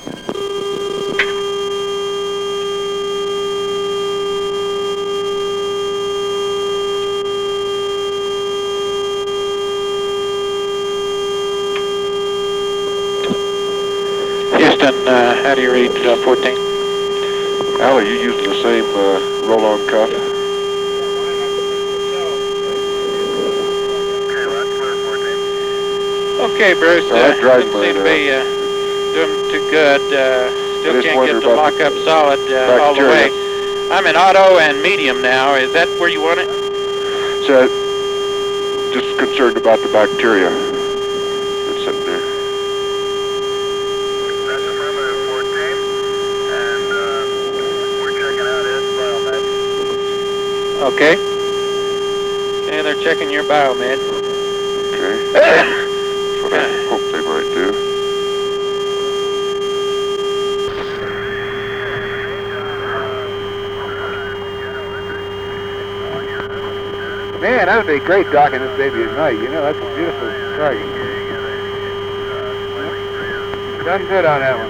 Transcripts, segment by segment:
Houston, how do you read 14? Al, are you using the same roll-on cuff? Okay, Bruce, doesn't seem to be doing too good. Still can't get the lock-up solid all the way. I'm in auto and medium now. Is that where you want it? So, just concerned about the bacteria that's sitting there. That's affirmative 14, and we're checking out his biomed. Okay. Okay, they're checking your biomed. Okay. That's what I hope they might do. Man, that would be great docking this baby at night. You know, that's a beautiful target. Done good on that one.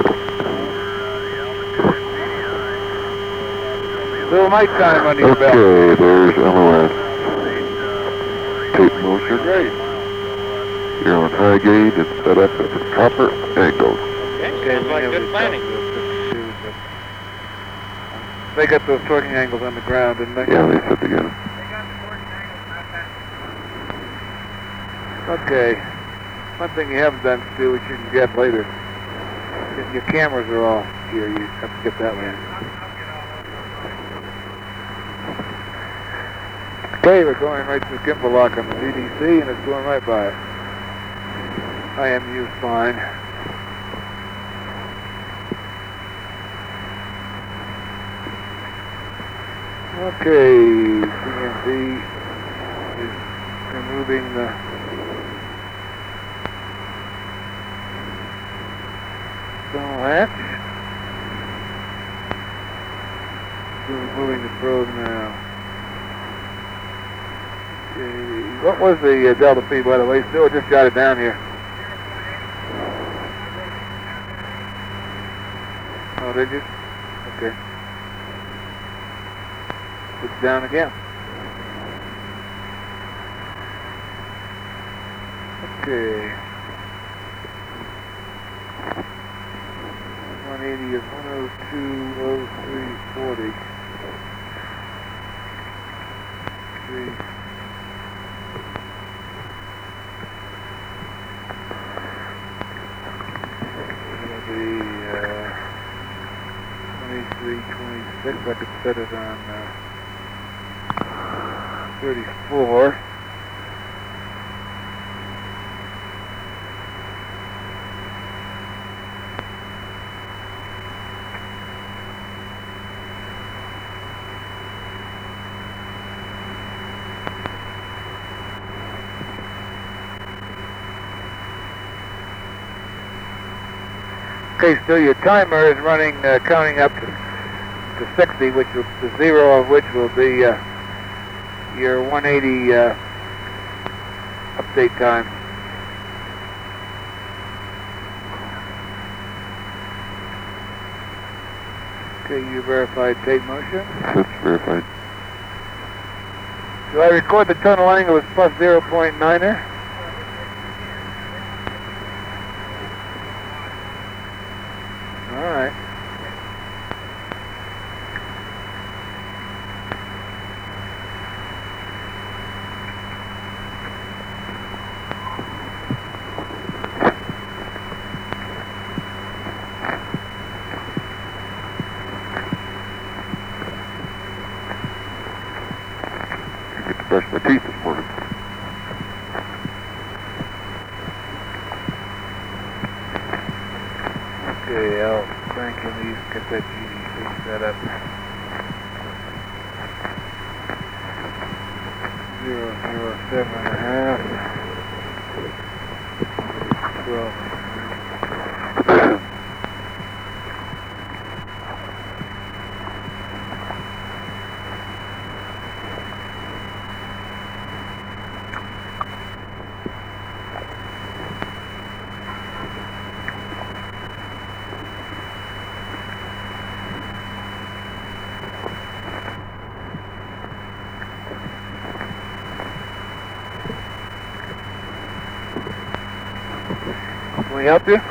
Little nighttime under your belt. Okay, there's LOS. Tape motion. Great. You're on high gain and set up at the proper angles. Okay, sounds like good planning. They got those torquing angles on the ground, didn't they? Yeah, they said together. Okay. One thing you haven't done, Stu, which you can get later. Your cameras are off here. You have to get that later. Okay, we're going right to the gimbal lock on the VDC, and it's going right by it. IMU's fine. Okay, CND is removing the stall hatch. We're removing the probe now. Okay, what was the delta P, by the way? Still just got it down here. Oh, did you? Okay. It's down again. Okay. 180 is 102.03.40. 3. It'll be 23.26. I could set it on 34. Okay, so your timer is running, counting up to 60, which will, the zero of which will be your 180 update time. Okay, you verified tape motion. That's verified. Do I record the tunnel angle as plus 0.9er? All right. Brush my teeth this morning. Okay, I'll crank in these, get that GDC set up. 007.5. 12. Can we help you?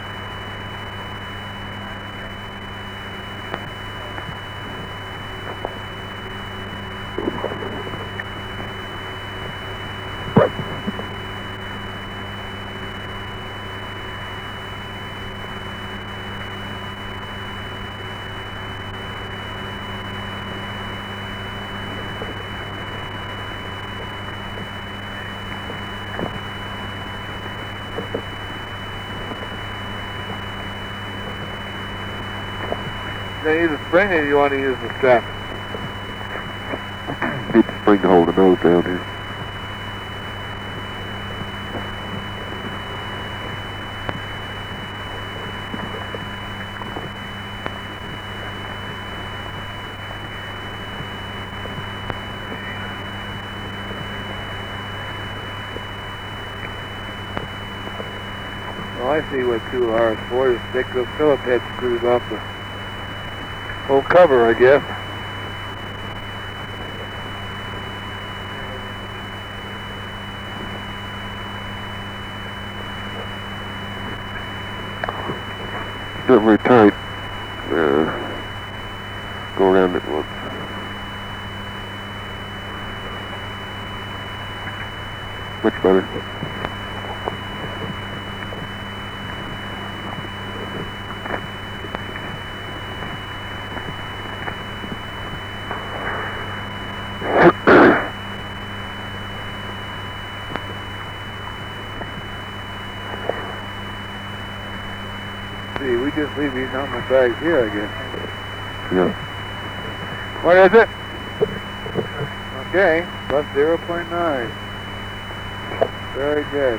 Do you use a spring or do you want to use the strap? Need the spring to hold the nose down here. Well, I see what 2R is for. Is take those Phillips head screws off the whole cover, I guess. Not very tight. Go around it once. Much better. See, we just leave these on the bags here, I guess. Yeah. What is it? Okay, plus 0.9. Very good.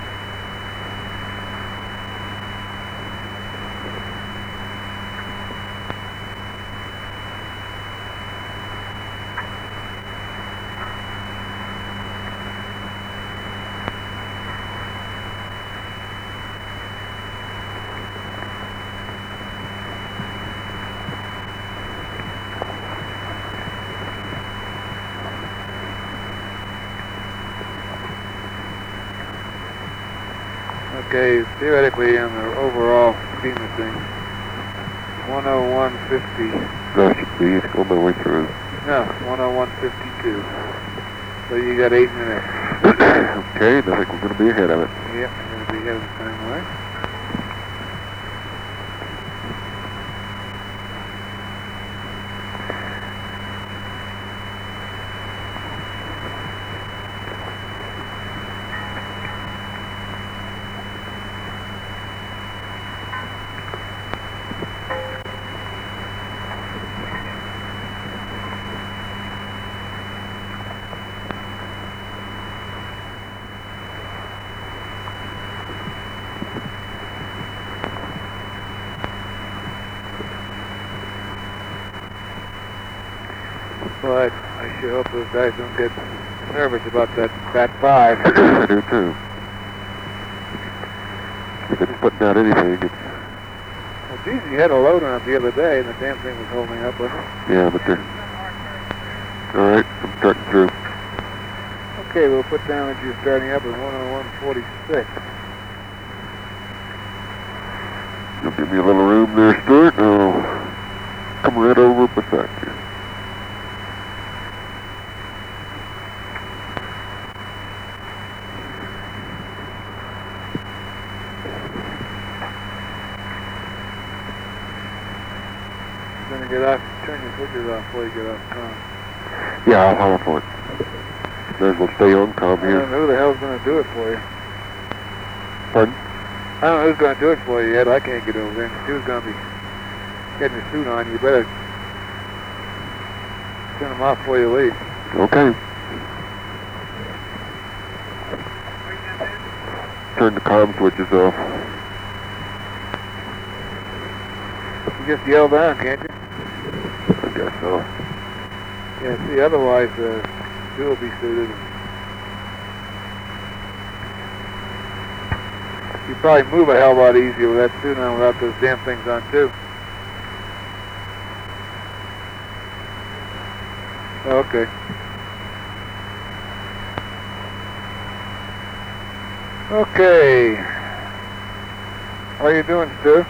Okay, theoretically on the overall scheme of things, 101.50. That should be it. Go my way through. No, 101.52. So you got 8 minutes. Okay, I think we're going to be ahead of it. Yep, I'm going to be ahead of the time, all right? But I sure hope those guys don't get nervous about that Bat 5. I do too. If it's putting out anything, it's... Well, geez, you had a load on it the other day, and the damn thing was holding up, wasn't it? Yeah, but they're... Alright, I'm starting through. Okay, we'll put down that you're starting up at 101.46. You'll give me a little room there, Stuart, and I'll come right over beside you. Gonna get off, turn your switches off before you get off calm. Yeah, I'll hold for it. May as well stay on calm I here. don't know who the hell's gonna do it for you. Pardon? I don't know who's gonna do it for you yet. I can't get over there. Who's gonna be getting your suit on? You better turn them off before you leave. Okay. Turn the comm switches off. You just yell down, can't you? I guess so. Yeah, see, otherwise, you will be suited. You probably move a hell of a lot easier with that suit on without those damn things on, too. Okay. Okay. How are you doing, Stu?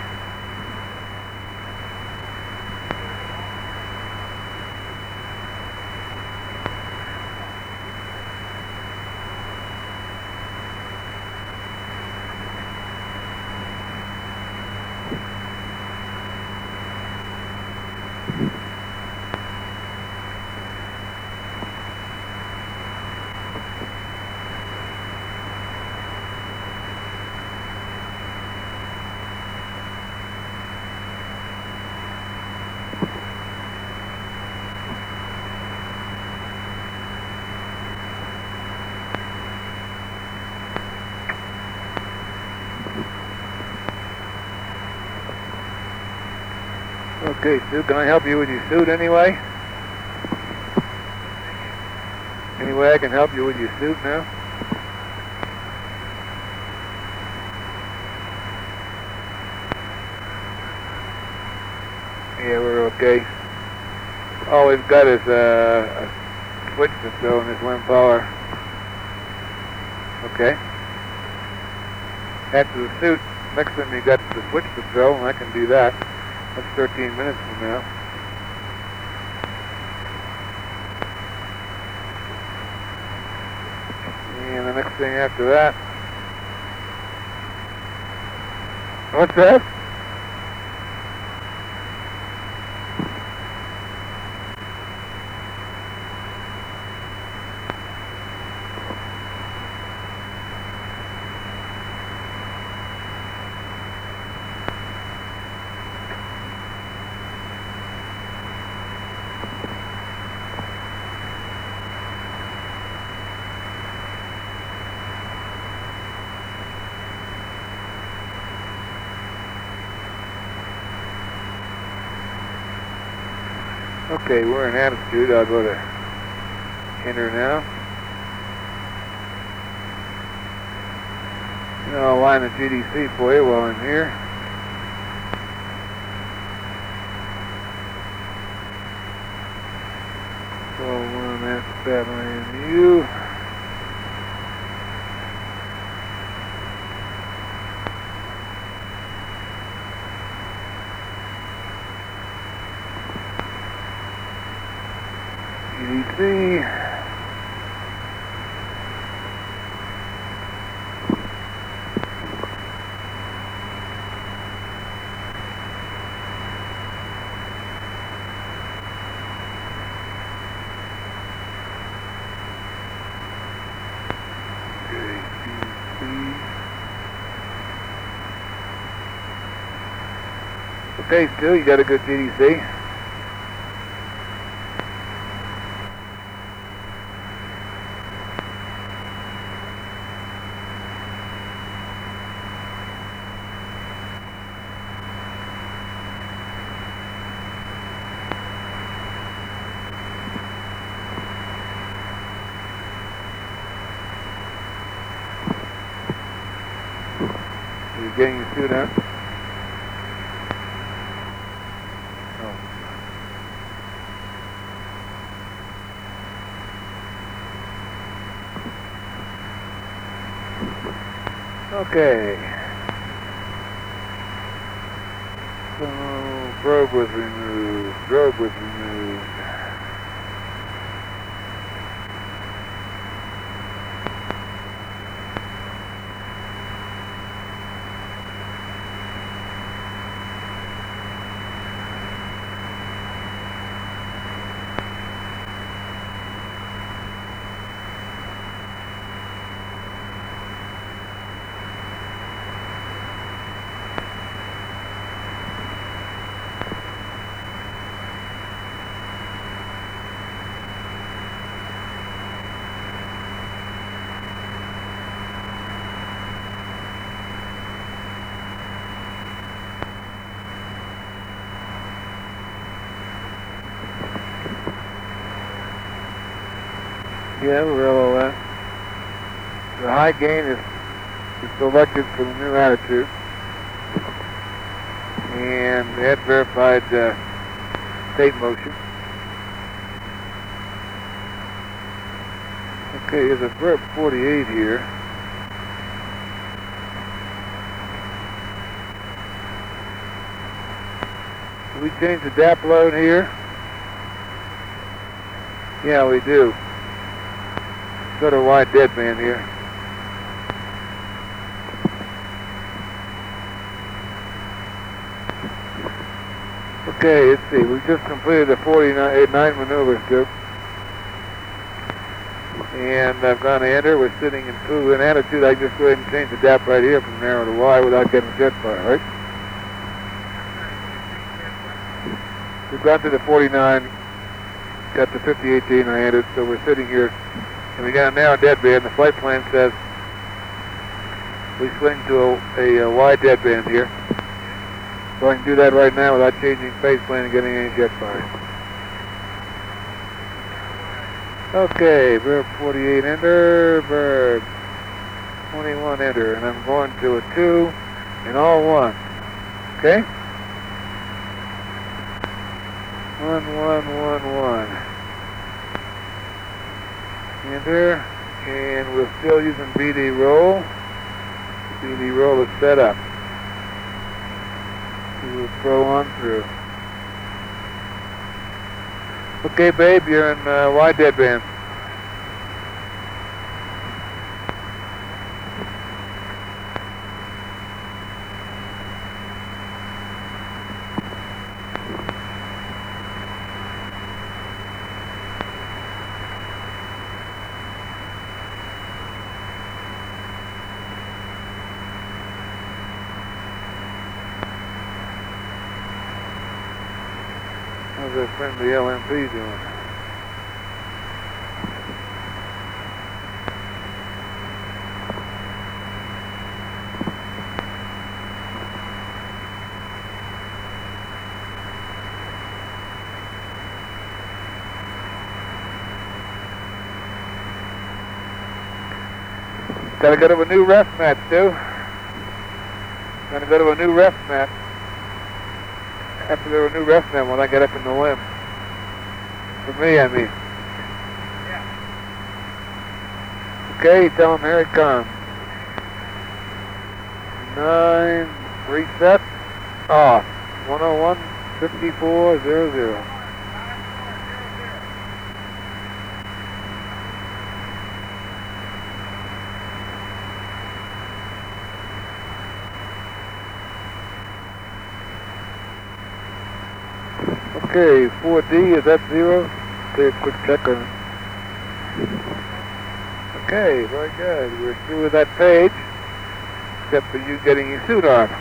Okay, Stu, can I help you with your suit anyway? Any way I can help you with your suit now? Yeah, we're okay. All we've got is a switch to throw in this wind power. Okay. After the suit, next time you got the switch to throw, and I can do that. That's 13 minutes from now. And the next thing after that. What's that? Okay, we're in attitude. I'll go to enter now. And I'll line the GDC for you while I'm here. So that's Batman U. GDC. Okay, Stu, you got a good GDC? You're getting your suit out? Okay. So, probe was removed. Drogue was removed. Yeah, we're LOS. The high gain is selected for the new attitude. And we had verified tape motion. Okay, there's a Verb 48 here. Do we change the DAP load here? Yeah, we do. Sort of wide deadband here. Okay, let's see. We just completed the 49 maneuvers, Duke. And I've gone to enter. We're sitting in an attitude. I can just go ahead and change the DAP right here from narrow to wide without getting jet fire, right? We've gone to the 49, got the 5018 I entered, so we're sitting here, and we got a narrow deadband. The flight plan says we swing to a wide deadband here. So I can do that right now without changing phase plan and getting any jet fire. Okay, Verb 48 enter, Verb 21 enter, and I'm going to a 2 and all 1. Okay? 1, 1, 1, 1. Enter, and we're still using BD roll. BD roll is set up. We will throw on through. Okay, babe, you're in wide deadband. How's that friendly LMP doing? Gotta go to a new ref mat, Stu. Gotta go to a new ref mat. Have to go to a new ref mat when I get up in the limb. For me, I mean. Yeah. Okay, tell him here it comes. 9, reset, off. 101, 5400. Okay, 4D, is that 0? Take a quick check on it. Okay, very good. We're through with that page, except for you getting your suit on.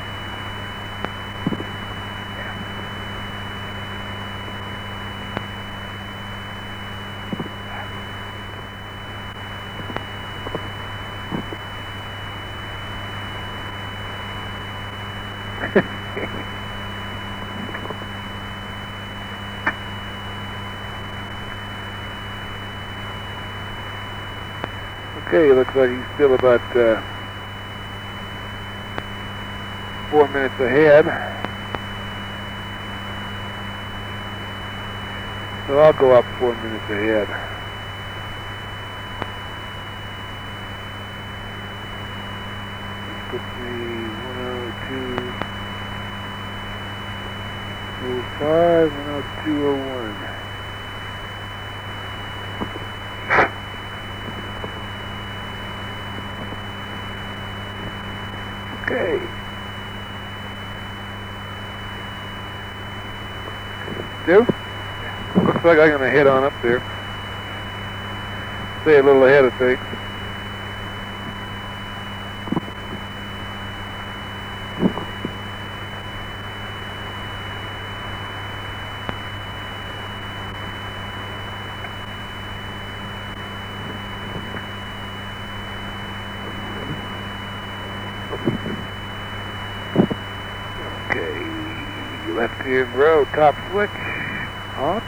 Okay, looks like he's still about 4 minutes ahead. So I'll go up 4 minutes ahead. Puts me 102, 05, 102, 01. Okay. Do? Looks like I'm gonna head on up there. Stay a little ahead of things. Left hand row, top switch, on.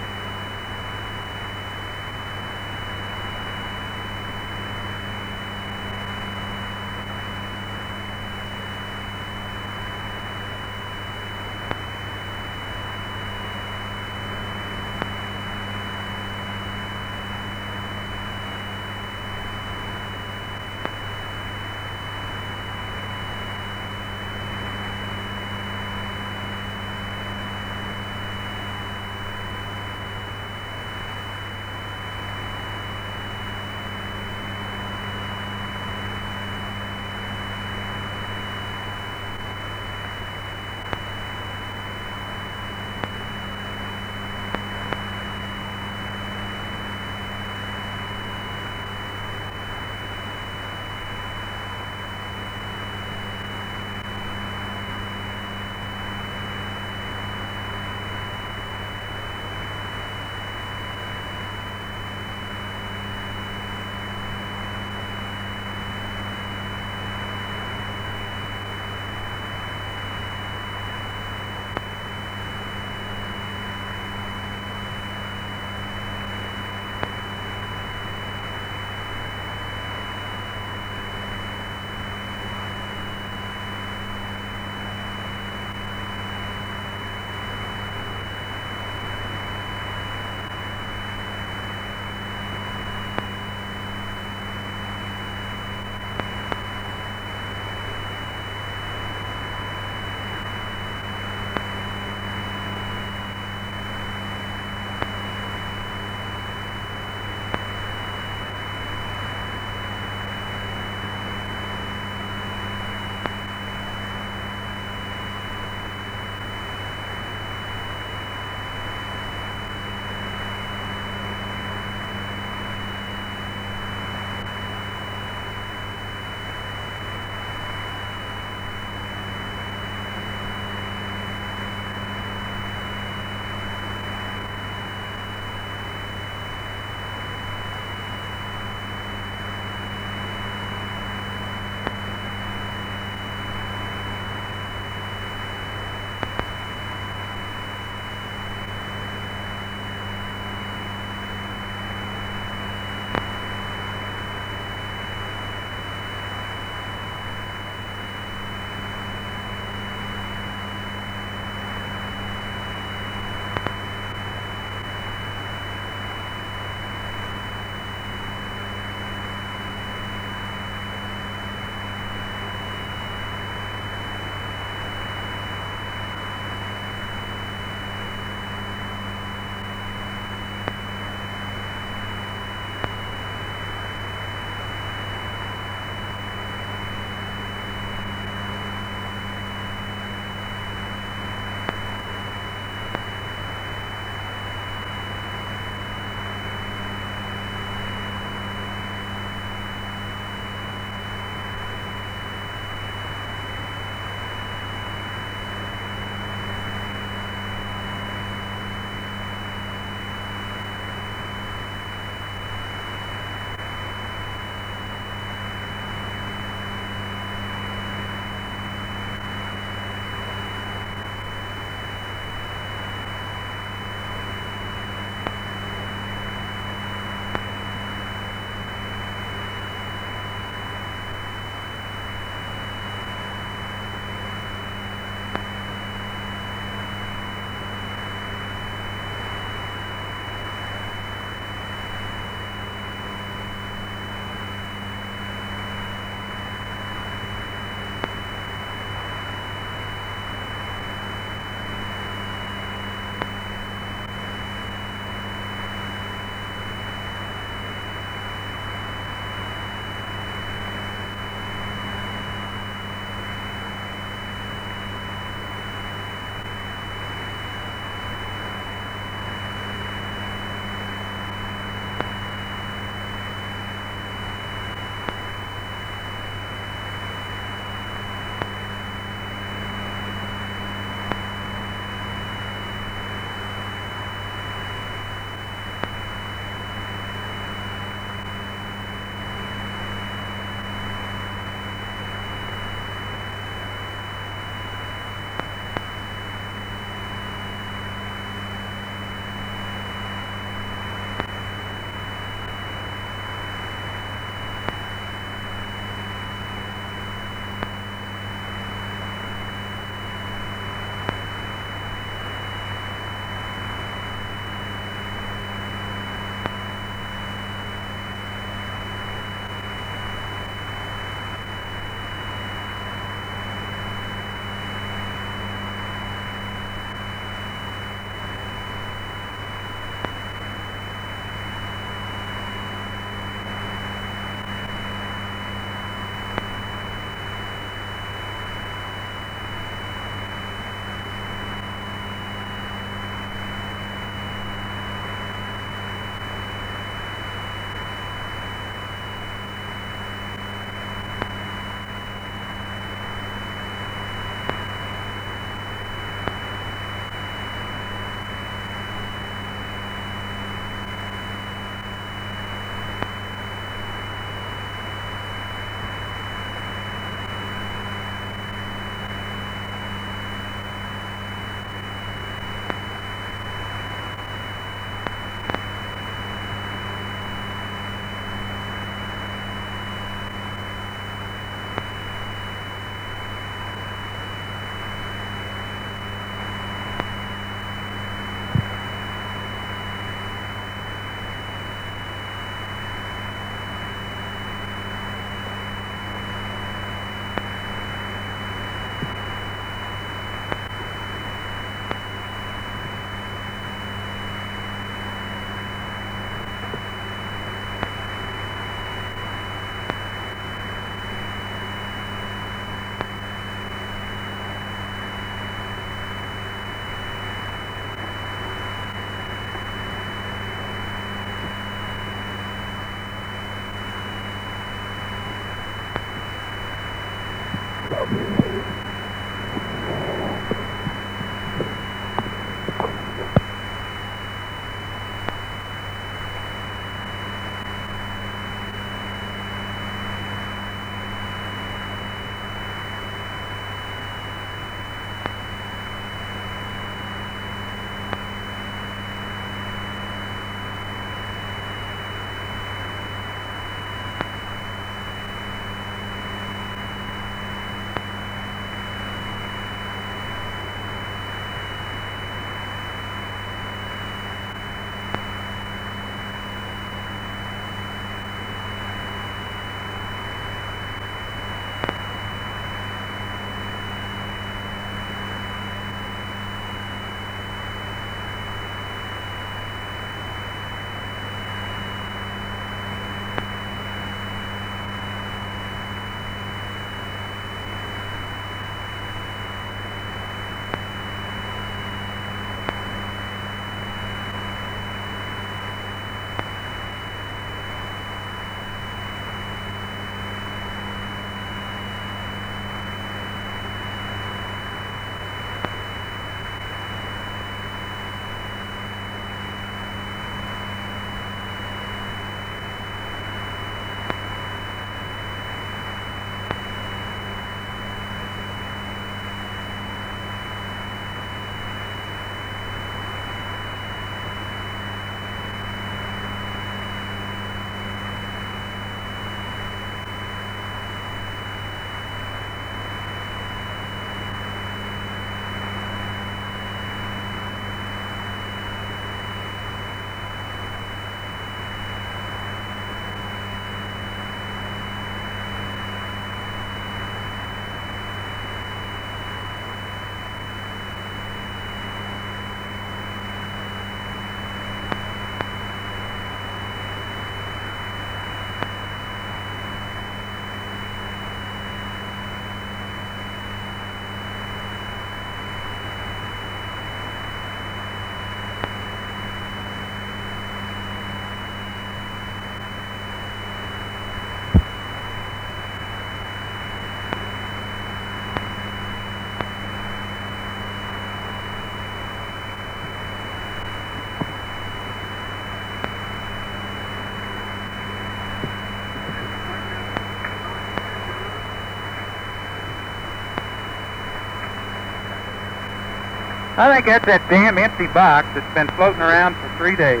I think that's that damn empty box that's been floating around for 3 days.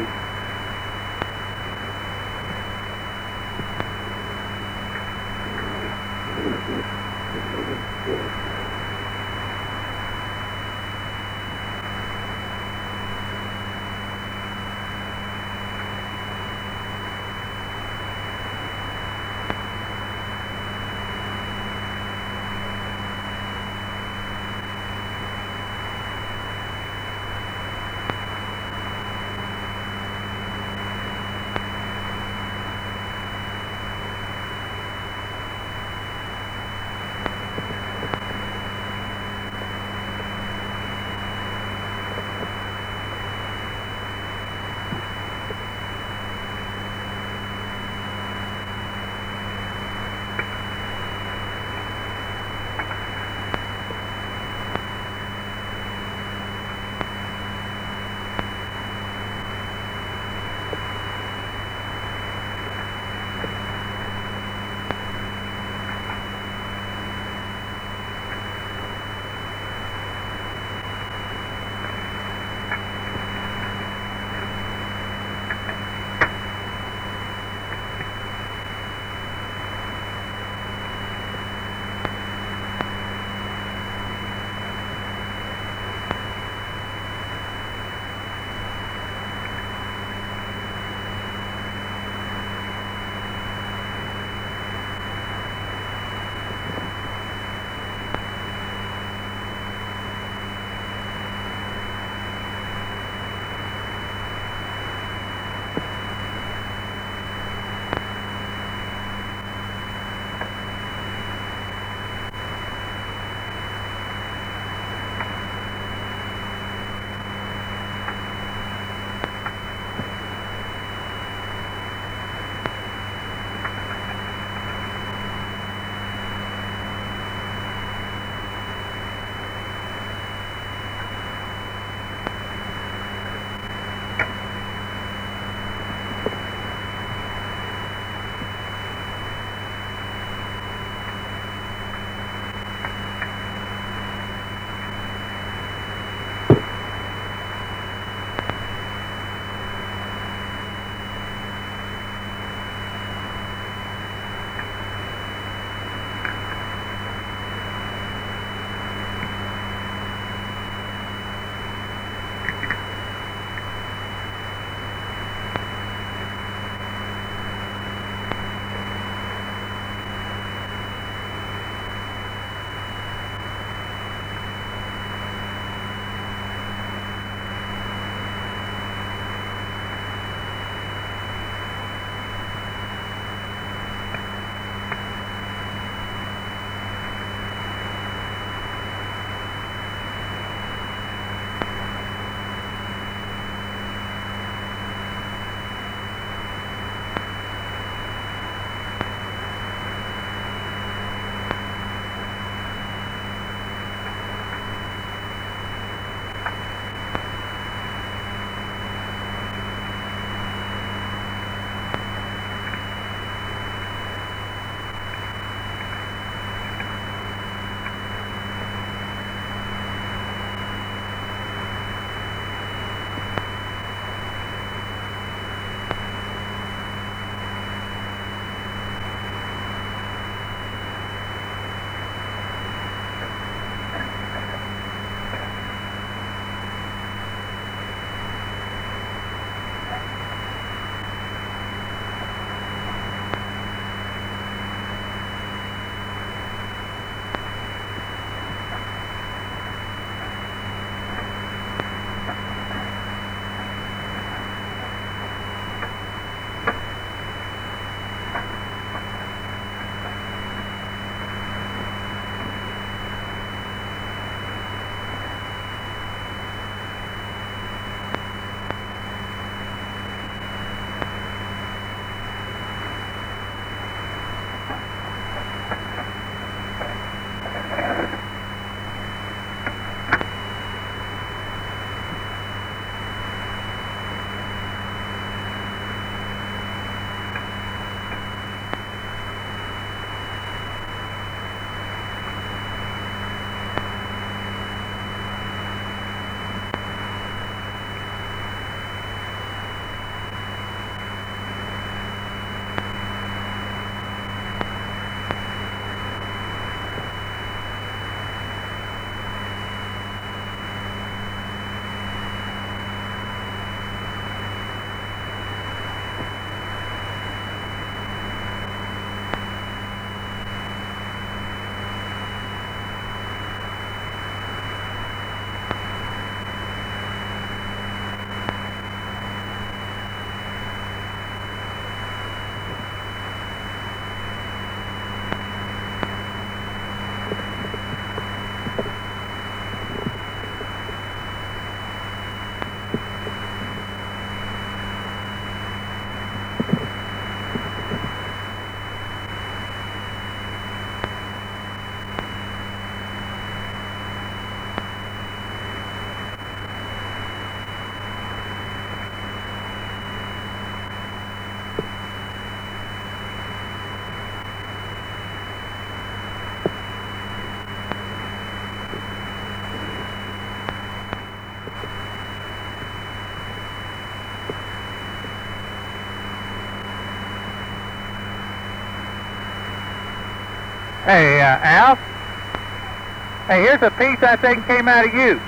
Hey, Al? Hey, here's a piece I think came out of you.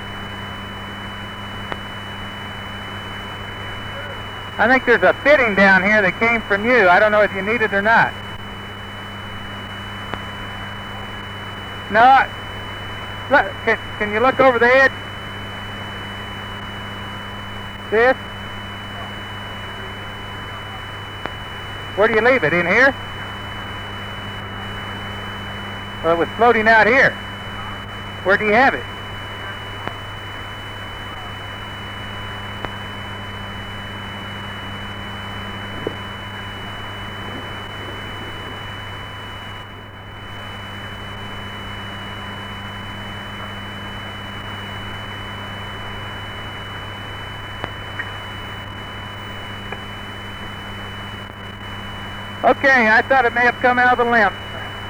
I think there's a fitting down here that came from you. I don't know if you need it or not. No, look, can you look over the edge? This? Where do you leave it? In here? Well, it was floating out here. Where do you have it? Okay, I thought it may have come out of the limb.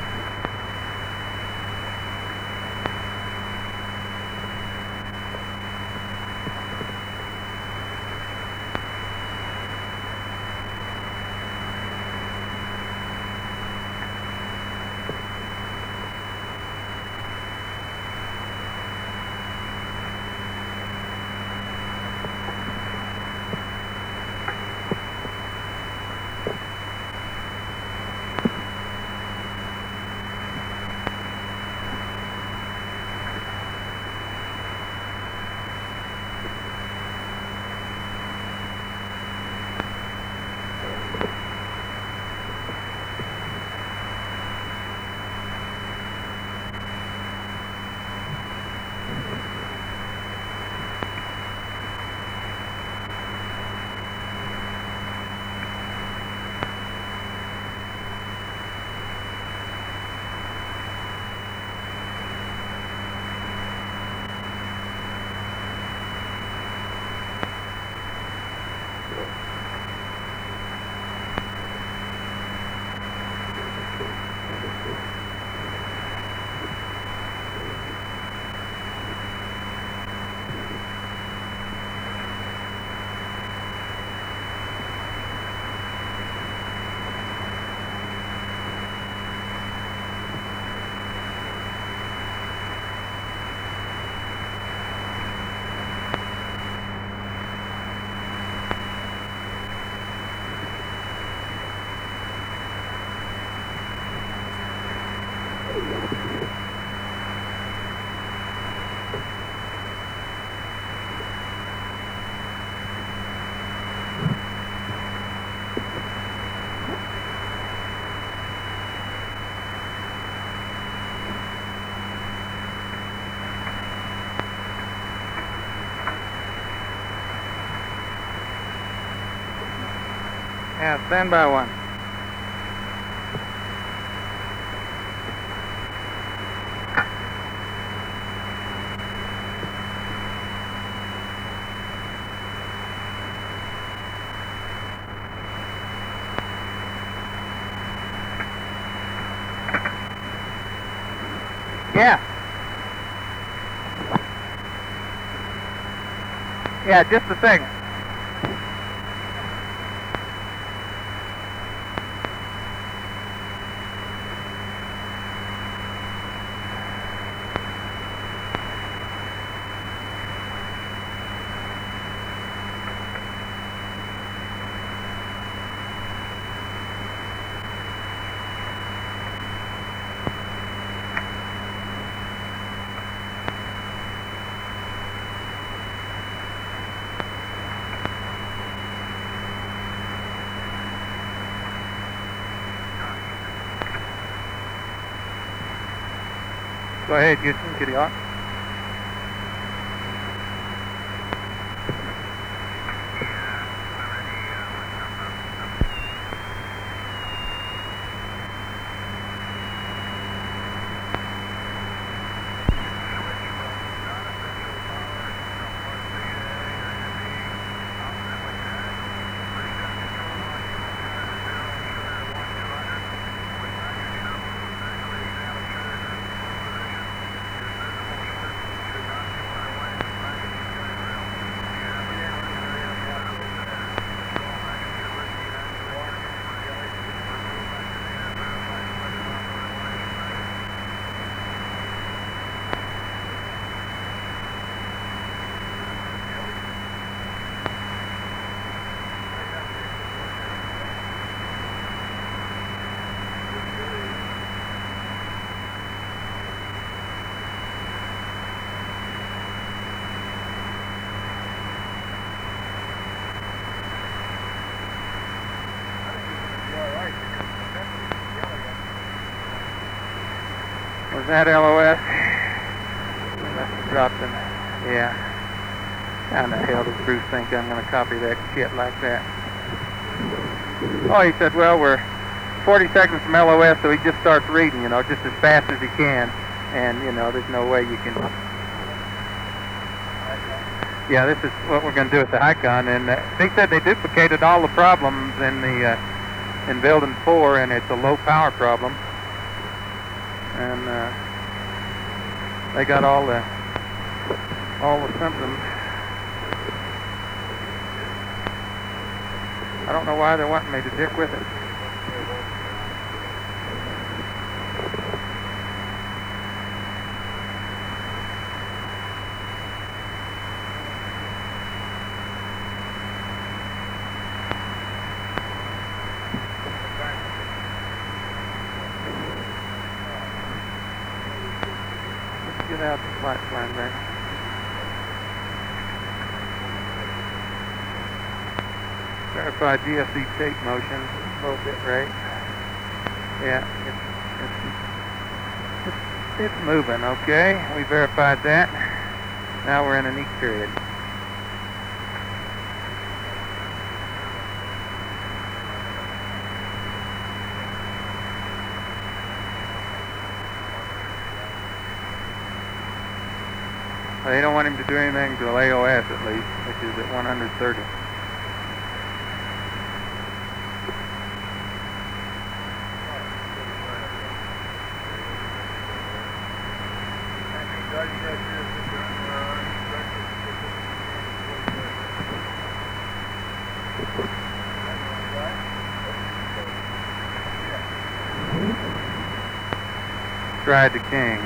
Yeah, stand by one. Yeah. Yeah, just a second. Go ahead, Houston, get it on. Was that LOS? We must have dropped him. Yeah. How in the hell does Bruce think I'm going to copy that shit like that? Oh, he said, well, we're 40 seconds from LOS, so he just starts reading, you know, just as fast as he can. And, you know, there's no way you can... Yeah, this is what we're going to do with the Icon. And they said they duplicated all the problems in the in building 4, and it's a low power problem. And they got all the symptoms. I don't know why they're wanting me to dick with it. Let's get out the flight plan there. Verify GFC tape motion, low bit rate. Yeah, it's moving, okay. We verified that. Now we're in a neat period. They don't want him to do anything to AOS at least, which is at 130. Stride the King.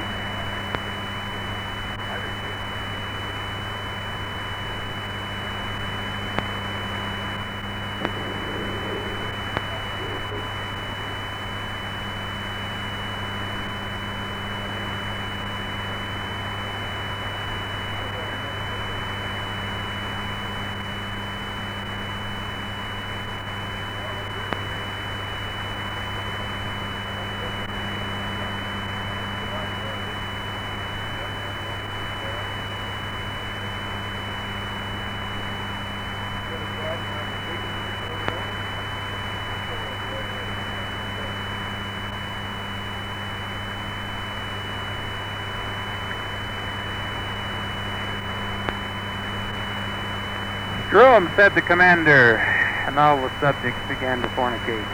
Screw 'em, said the commander, and all the subjects began to fornicate.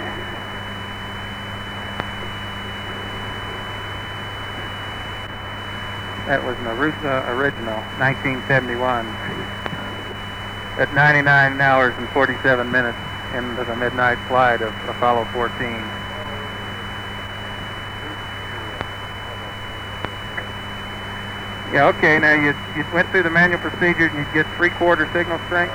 That was an Arusa original, 1971, at 99 hours and 47 minutes into the midnight flight of Apollo 14. Yeah, okay, now you went through the manual procedure and you get 3/4 signal strength?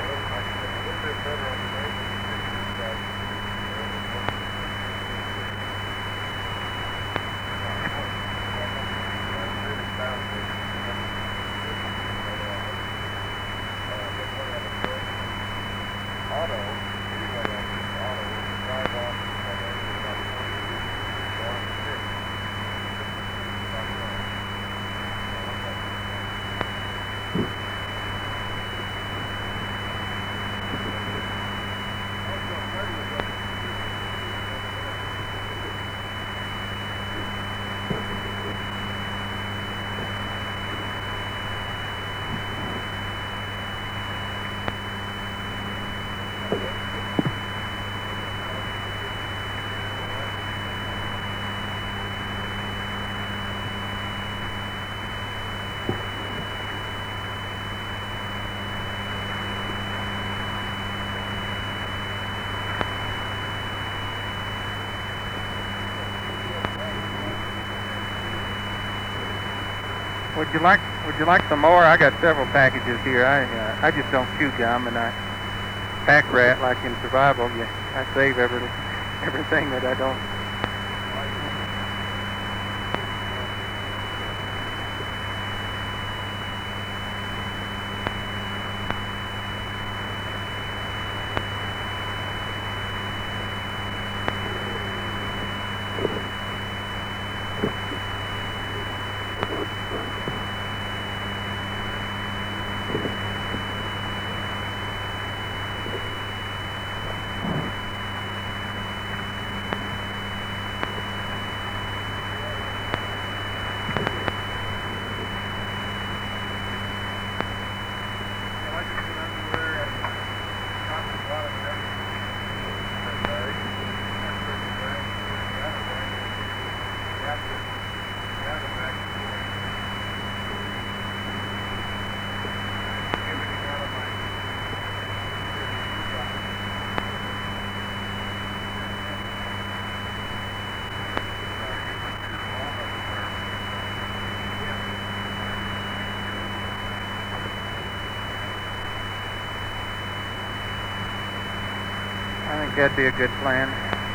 Would you like some more? I got several packages here. I just don't chew gum, and I pack rat like in survival. I save everything that I don't. That'd be a good plan.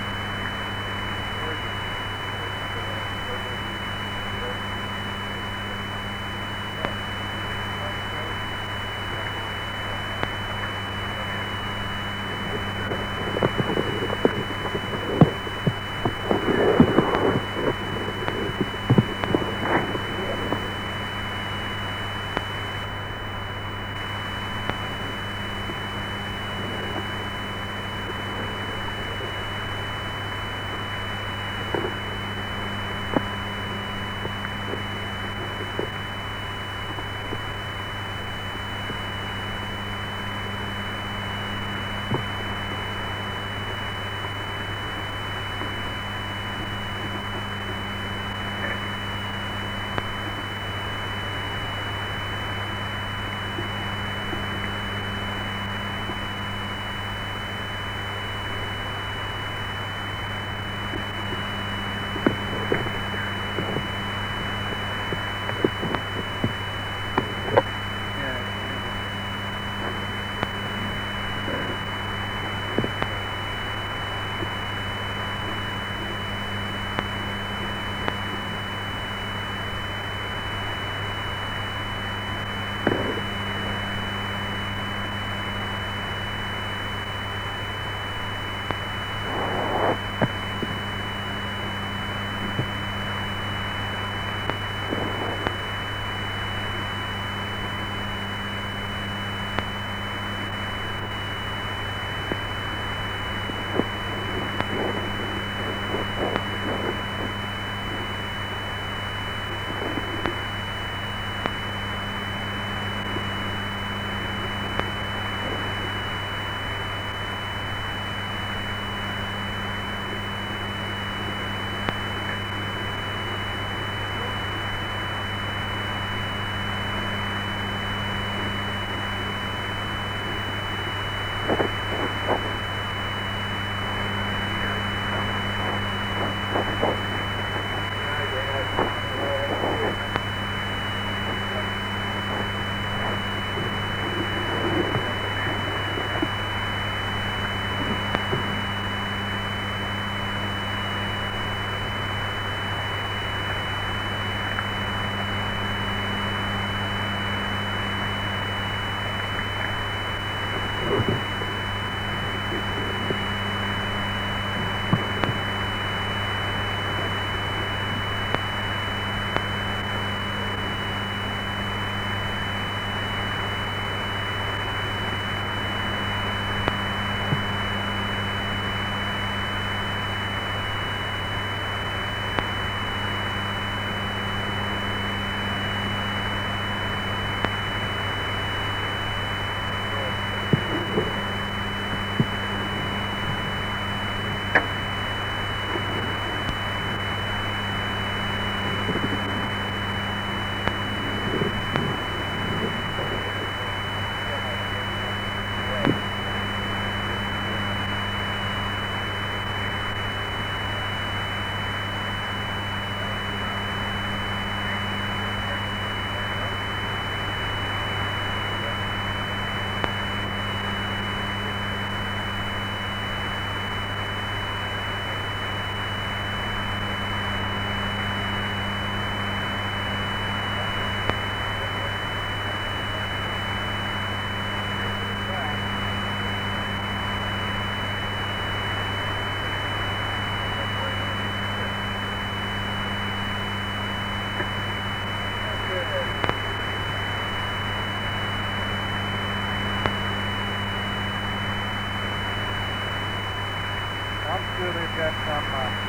They've got some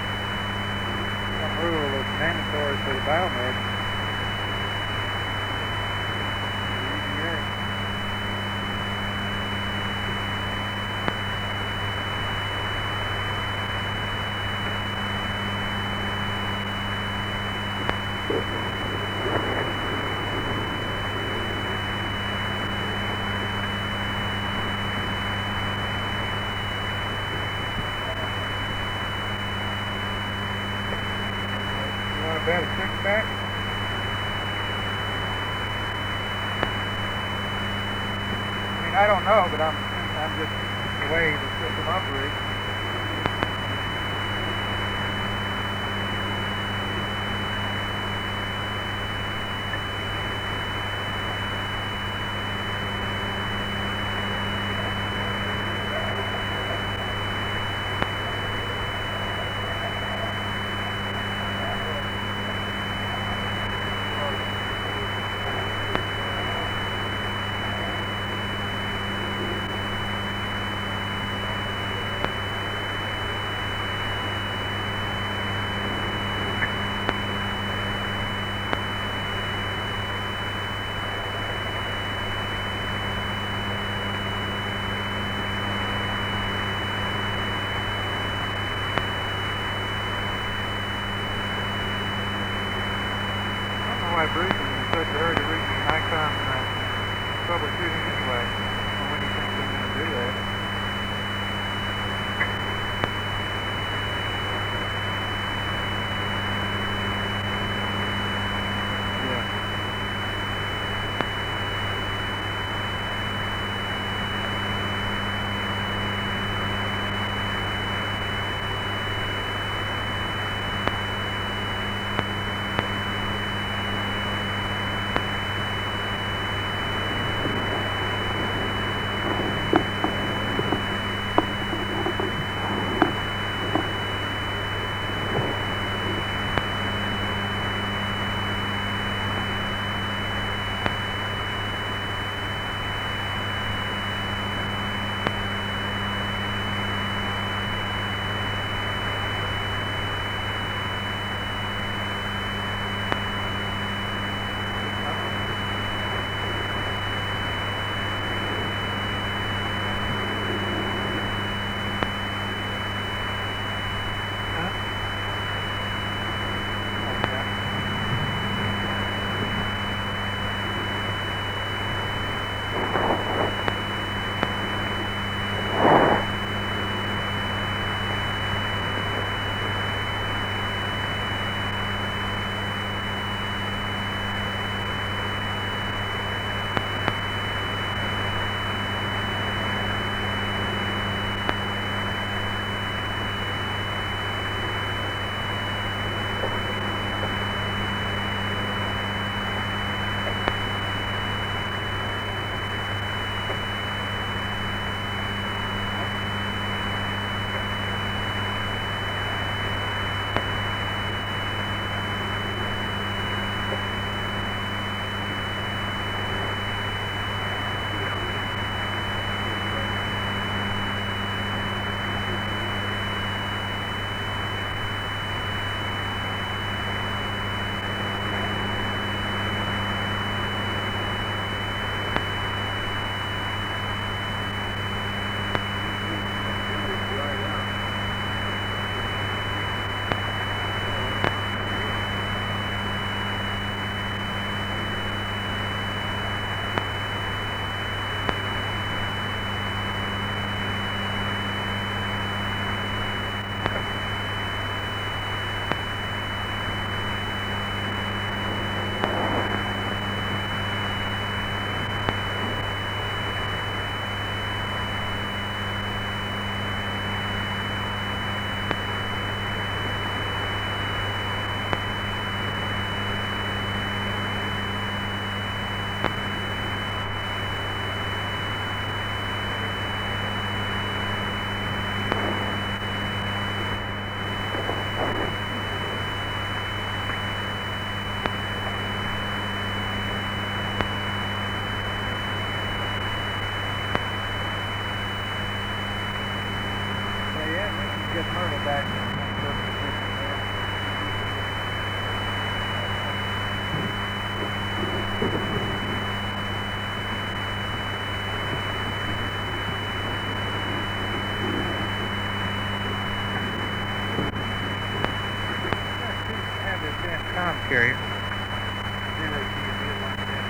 rule that's mandatory for the biomed. About a six-pack? I mean, I don't know, but I'm just the way the system operates. troubleshooting anyway. When do you think they're going to do that? Get Myrtle back in good position there. Have this damn comm carrier. Zero G a deal like that.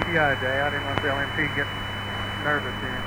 TI day. I didn't want the LMP to get nervous here.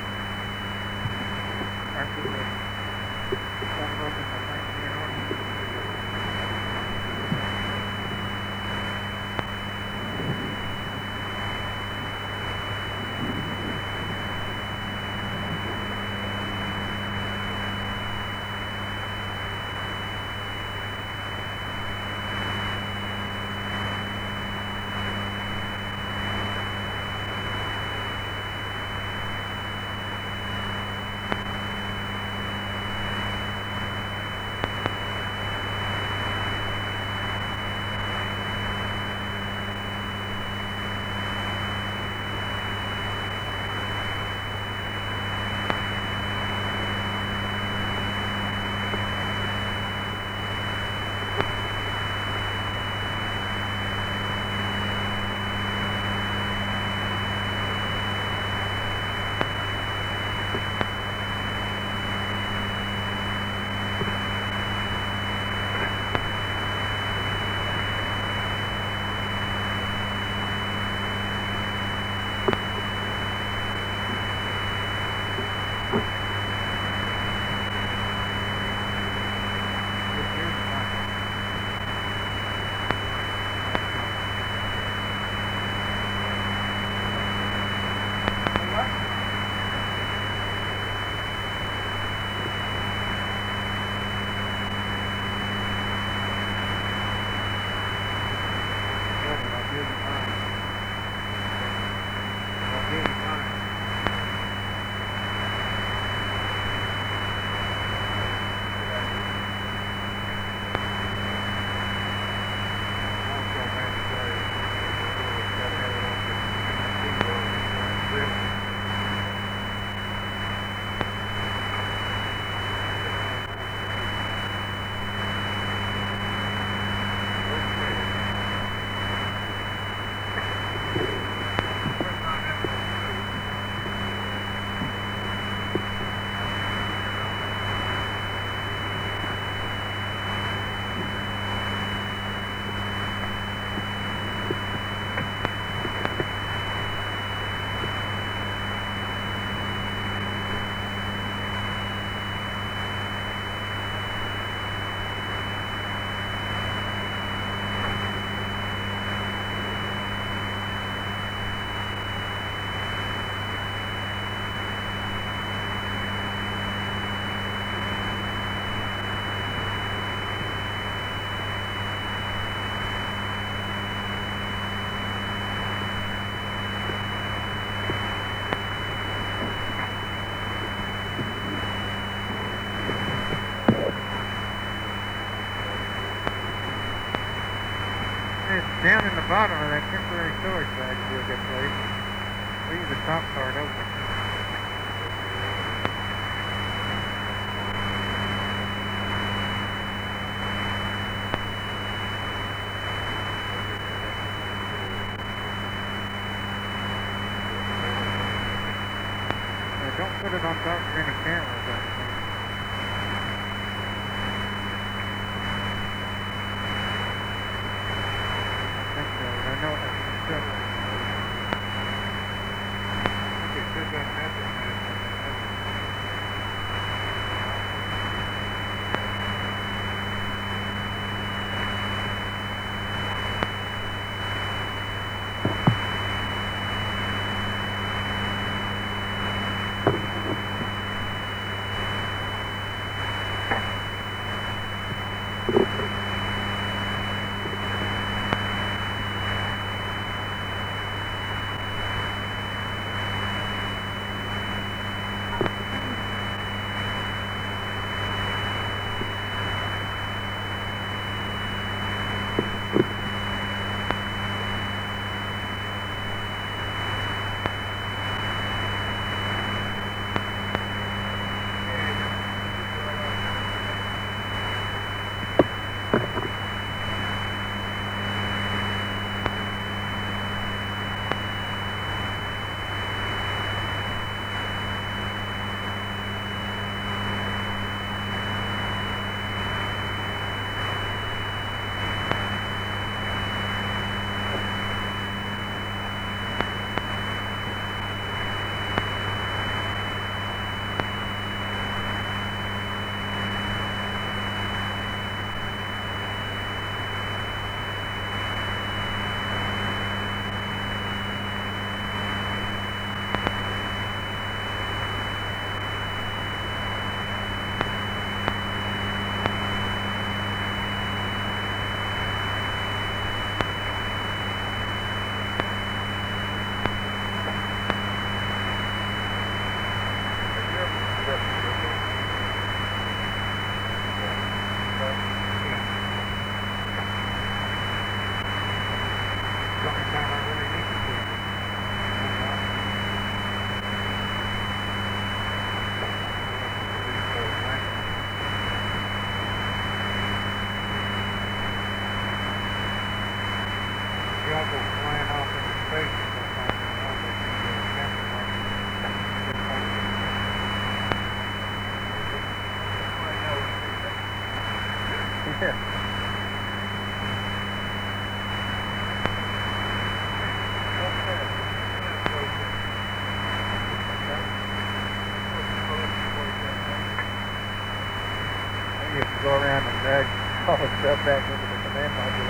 Down in the bottom of that temporary storage bag will be a good place. Leave the top part open. Now don't put it on top of any cameras or anything. bubbles flying off into space or something. Yeah. You have to go around and drag all the stuff back into the command module.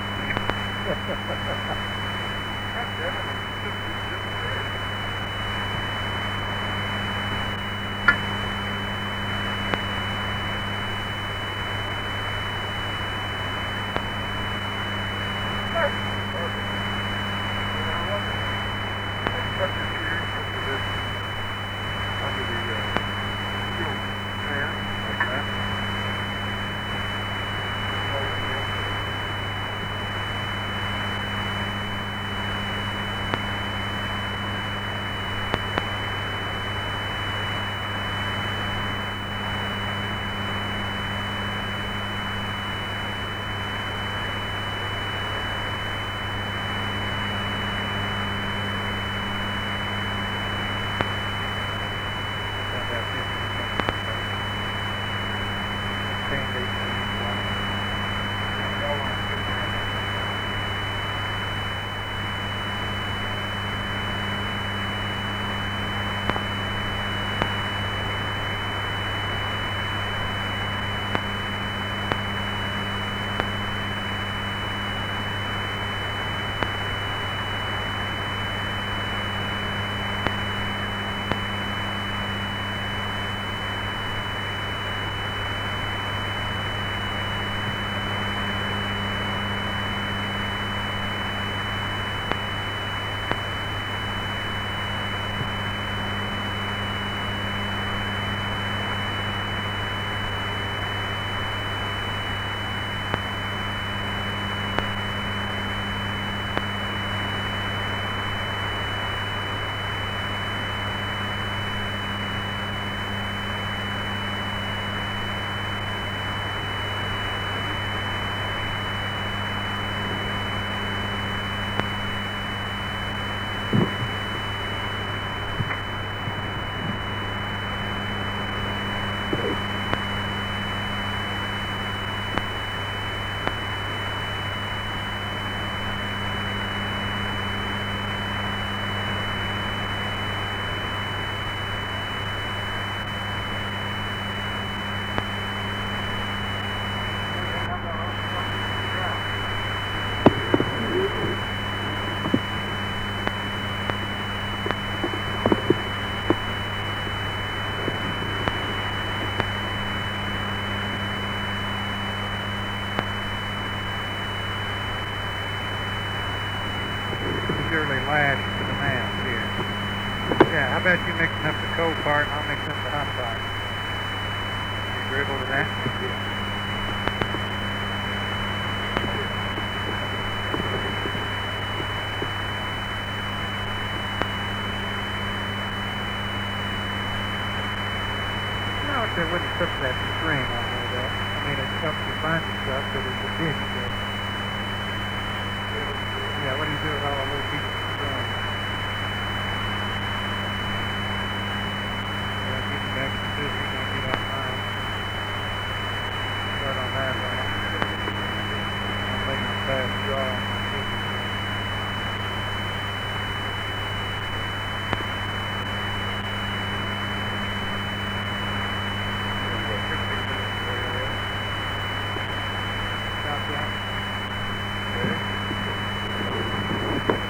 Lashed to the mast here. Yeah, how about you mixing up the cold part and I'll mix up the hot part? You agreeable to that? No, they wouldn't put that string on there though. I mean, it helps you find the stuff, but it's a ditch. Yeah, what do you do with all the little pieces? Start on that one. I'm making a fast draw. Stop that.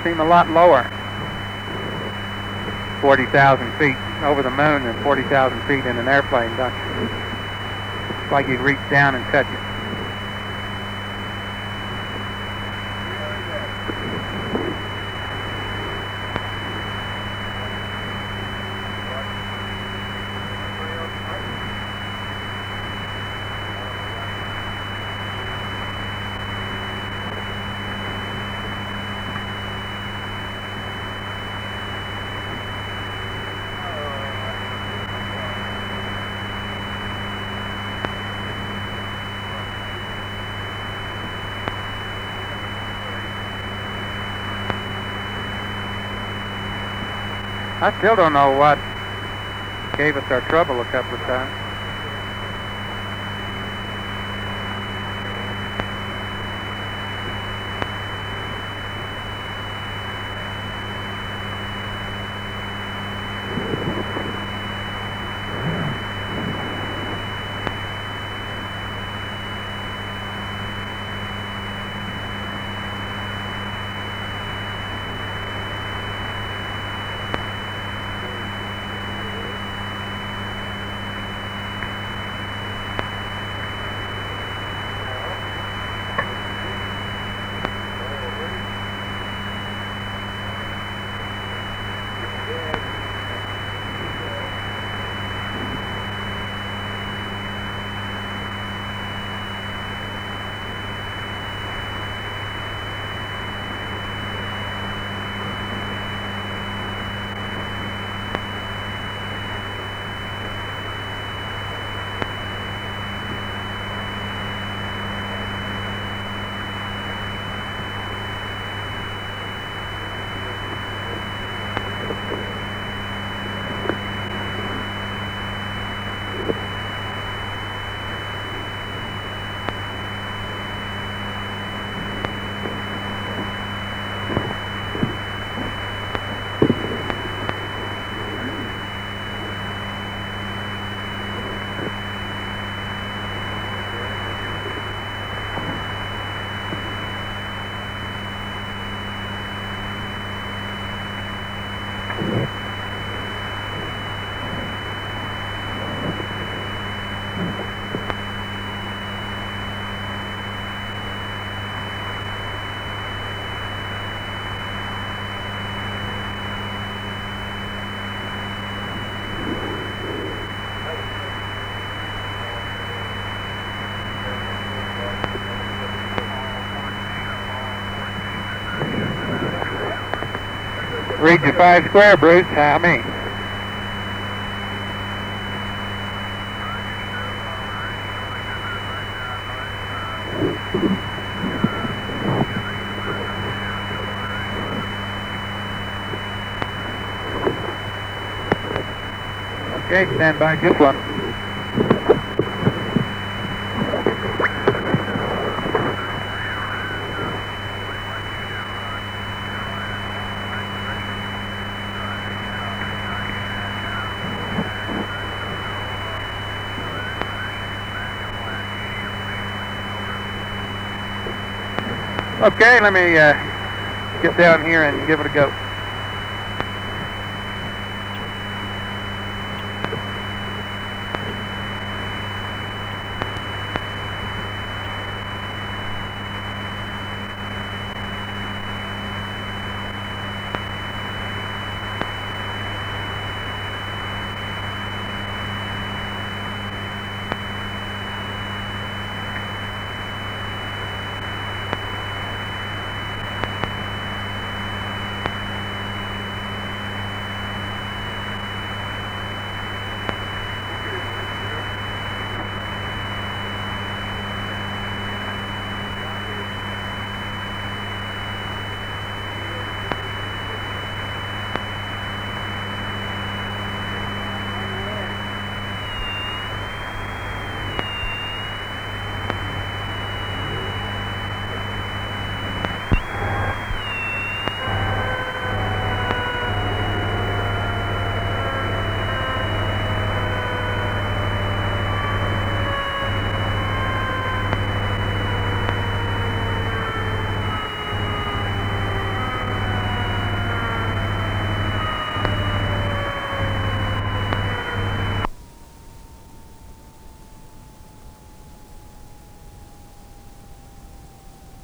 seem a lot lower. 40,000 feet over the moon and 40,000 feet in an airplane, don't you? It's like you'd reach down and touch it. I still don't know what gave us our trouble a couple of times. Read your 5 square, Bruce. How many? Okay, stand by. Just one. Okay, let me get down here and give it a go.